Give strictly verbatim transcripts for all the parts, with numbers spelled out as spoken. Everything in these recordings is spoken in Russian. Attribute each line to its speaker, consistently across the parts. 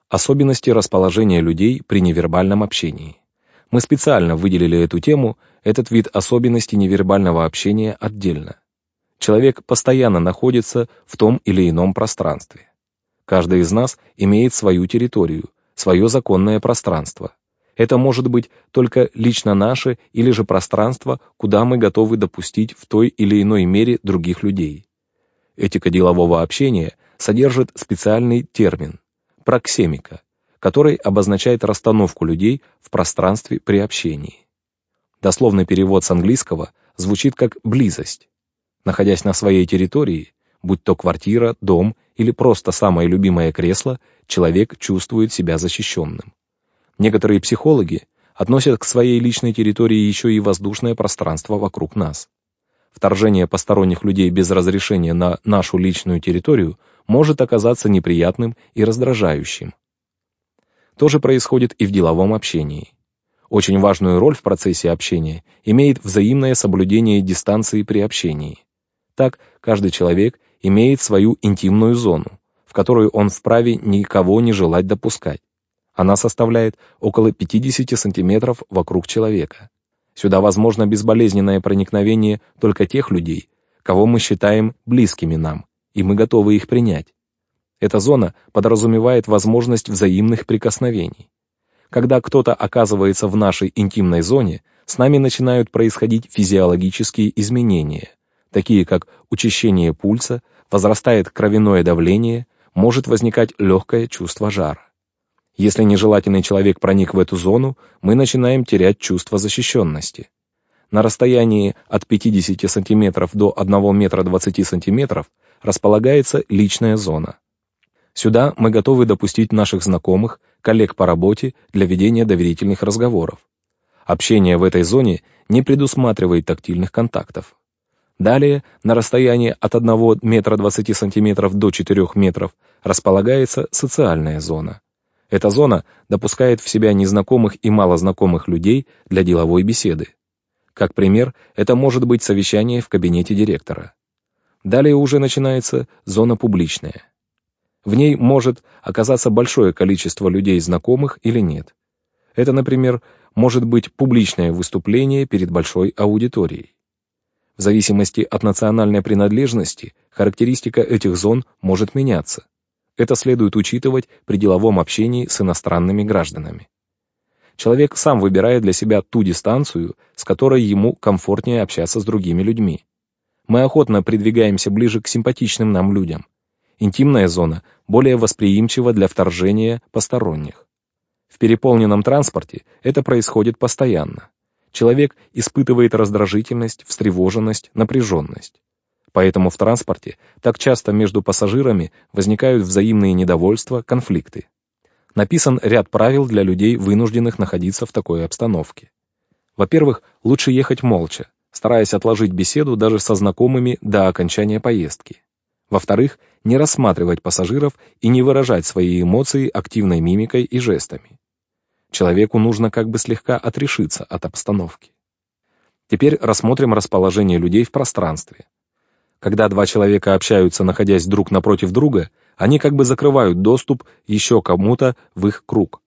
Speaker 1: Особенности расположения людей при невербальном общении. Мы специально выделили эту тему, этот вид особенностей невербального общения отдельно. Человек постоянно находится в том или ином пространстве. Каждый из нас имеет свою территорию, свое законное пространство. Это может быть только лично наше или же пространство, куда мы готовы допустить в той или иной мере других людей. Этика делового общения содержит специальный термин – проксемика, который обозначает расстановку людей в пространстве при общении. Дословный перевод с английского звучит как «близость». Находясь на своей территории, будь то квартира, дом или просто самое любимое кресло, человек чувствует себя защищенным. Некоторые психологи относят к своей личной территории еще и воздушное пространство вокруг нас. Вторжение посторонних людей без разрешения на нашу личную территорию может оказаться неприятным и раздражающим. То же происходит и в деловом общении. Очень важную роль в процессе общения имеет взаимное соблюдение дистанции при общении. Так, каждый человек имеет свою интимную зону, в которую он вправе никого не желать допускать. Она составляет около пятьдесят сантиметров вокруг человека. Сюда возможно безболезненное проникновение только тех людей, кого мы считаем близкими нам, и мы готовы их принять. Эта зона подразумевает возможность взаимных прикосновений. Когда кто-то оказывается в нашей интимной зоне, с нами начинают происходить физиологические изменения, такие как учащение пульса, возрастает кровяное давление, может возникать легкое чувство жара. Если нежелательный человек проник в эту зону, мы начинаем терять чувство защищенности. На расстоянии от пятидесяти сантиметров до одного метра двадцати сантиметров располагается личная зона. Сюда мы готовы допустить наших знакомых, коллег по работе для ведения доверительных разговоров. Общение в этой зоне не предусматривает тактильных контактов. Далее, на расстоянии от одного метра двадцати сантиметров до четырёх метров располагается социальная зона. Эта зона допускает в себя незнакомых и малознакомых людей для деловой беседы. Как пример, это может быть совещание в кабинете директора. Далее уже начинается зона публичная. В ней может оказаться большое количество людей знакомых или нет. Это, например, может быть публичное выступление перед большой аудиторией. В зависимости от национальной принадлежности характеристика этих зон может меняться. Это следует учитывать при деловом общении с иностранными гражданами. Человек сам выбирает для себя ту дистанцию, с которой ему комфортнее общаться с другими людьми. Мы охотно придвигаемся ближе к симпатичным нам людям. Интимная зона более восприимчива для вторжения посторонних. В переполненном транспорте это происходит постоянно. Человек испытывает раздражительность, встревоженность, напряженность. Поэтому в транспорте так часто между пассажирами возникают взаимные недовольства, конфликты. Написан ряд правил для людей, вынужденных находиться в такой обстановке. Во-первых, лучше ехать молча, стараясь отложить беседу даже со знакомыми до окончания поездки. Во-вторых, не рассматривать пассажиров и не выражать свои эмоции активной мимикой и жестами. Человеку нужно как бы слегка отрешиться от обстановки. Теперь рассмотрим расположение людей в пространстве. Когда два человека общаются, находясь друг напротив друга, они как бы закрывают доступ еще кому-то в их круг.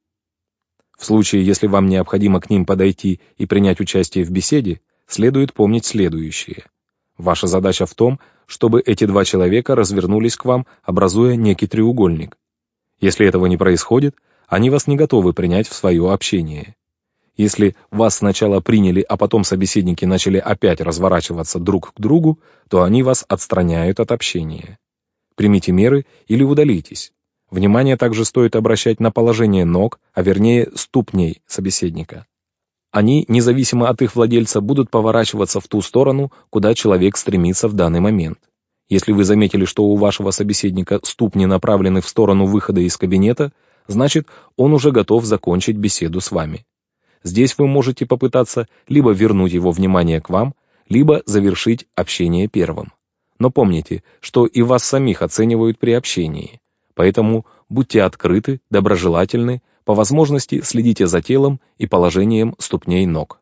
Speaker 1: В случае, если вам необходимо к ним подойти и принять участие в беседе, следует помнить следующее. Ваша задача в том, чтобы эти два человека развернулись к вам, образуя некий треугольник. Если этого не происходит, они вас не готовы принять в свое общение. Если вас сначала приняли, а потом собеседники начали опять разворачиваться друг к другу, то они вас отстраняют от общения. Примите меры или удалитесь. Внимание также стоит обращать на положение ног, а вернее ступней собеседника. Они, независимо от их владельца, будут поворачиваться в ту сторону, куда человек стремится в данный момент. Если вы заметили, что у вашего собеседника ступни направлены в сторону выхода из кабинета, значит, он уже готов закончить беседу с вами. Здесь вы можете попытаться либо вернуть его внимание к вам, либо завершить общение первым. Но помните, что и вас самих оценивают при общении, поэтому будьте открыты, доброжелательны, по возможности следите за телом и положением ступней ног.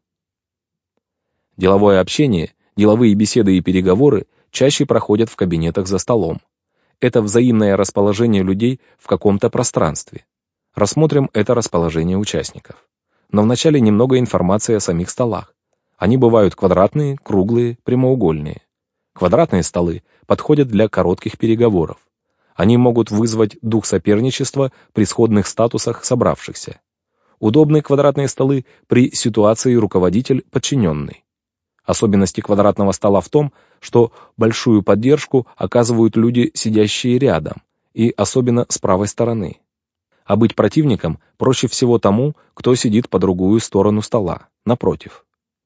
Speaker 1: Деловое общение, деловые беседы и переговоры чаще проходят в кабинетах за столом. Это взаимное расположение людей в каком-то пространстве. Рассмотрим это расположение участников. Но вначале немного информации о самих столах. Они бывают квадратные, круглые, прямоугольные. Квадратные столы подходят для коротких переговоров. Они могут вызвать дух соперничества при сходных статусах собравшихся. Удобны квадратные столы при ситуации руководитель-подчиненный. Особенности квадратного стола в том, что большую поддержку оказывают люди, сидящие рядом, и особенно с правой стороны. А быть противником проще всего тому, кто сидит по другую сторону стола, напротив.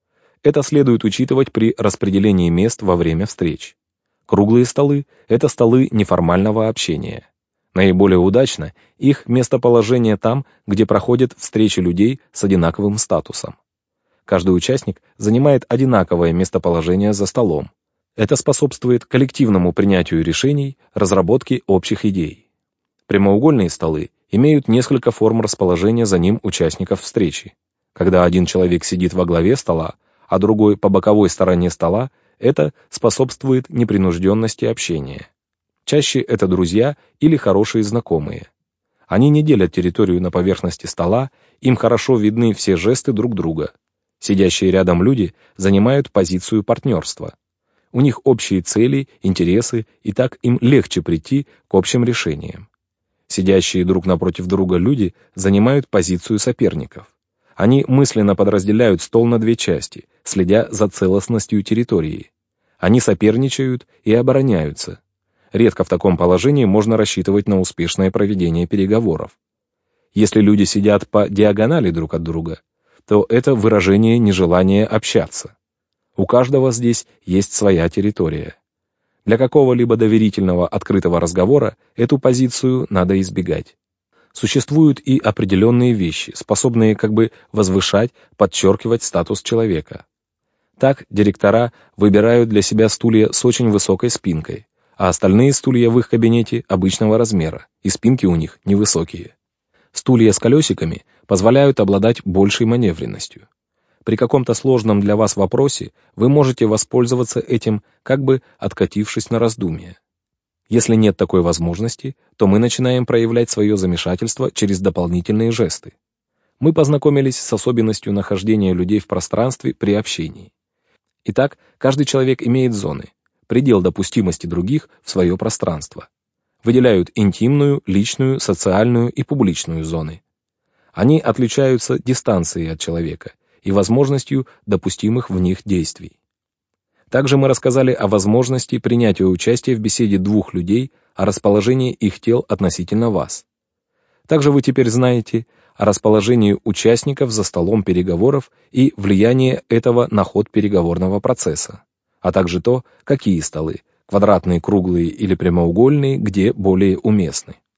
Speaker 1: Это следует учитывать при распределении мест во время встреч. Круглые столы – это столы неформального общения. Наиболее удачно их местоположение там, где проходят встречи людей с одинаковым статусом. Каждый участник занимает одинаковое местоположение за столом. Это способствует коллективному принятию решений, разработке общих идей. Прямоугольные столы имеют несколько форм расположения за ним участников встречи. Когда один человек сидит во главе стола, а другой по боковой стороне стола, это способствует непринужденности общения. Чаще это друзья или хорошие знакомые. Они не делят территорию на поверхности стола, им хорошо видны все жесты друг друга. Сидящие рядом люди занимают позицию партнерства. У них общие цели, интересы, и так им легче прийти к общим решениям. Сидящие друг напротив друга люди занимают позицию соперников. Они мысленно подразделяют стол на две части, следя за целостностью территории. Они соперничают и обороняются. Редко в таком положении можно рассчитывать на успешное проведение переговоров. Если люди сидят по диагонали друг от друга, то это выражение нежелания общаться. У каждого здесь есть своя территория. Для какого-либо доверительного открытого разговора эту позицию надо избегать. Существуют и определенные вещи, способные как бы возвышать, подчеркивать статус человека. Так директора выбирают для себя стулья с очень высокой спинкой, а остальные стулья в их кабинете обычного размера, и спинки у них невысокие. Стулья с колесиками позволяют обладать большей маневренностью. При каком-то сложном для вас вопросе вы можете воспользоваться этим, как бы откатившись на раздумье. Если нет такой возможности, то мы начинаем проявлять свое замешательство через дополнительные жесты. Мы познакомились с особенностью нахождения людей в пространстве при общении. Итак, каждый человек имеет зоны, предел допустимости других в свое пространство. Выделяют интимную, личную, социальную и публичную зоны. Они отличаются дистанцией от человека и возможностью допустимых в них действий. Также мы рассказали о возможности принятия участия в беседе двух людей, о расположении их тел относительно вас. Также вы теперь знаете о расположении участников за столом переговоров и влиянии этого на ход переговорного процесса, а также то, какие столы, квадратные, круглые или прямоугольные, где более уместны.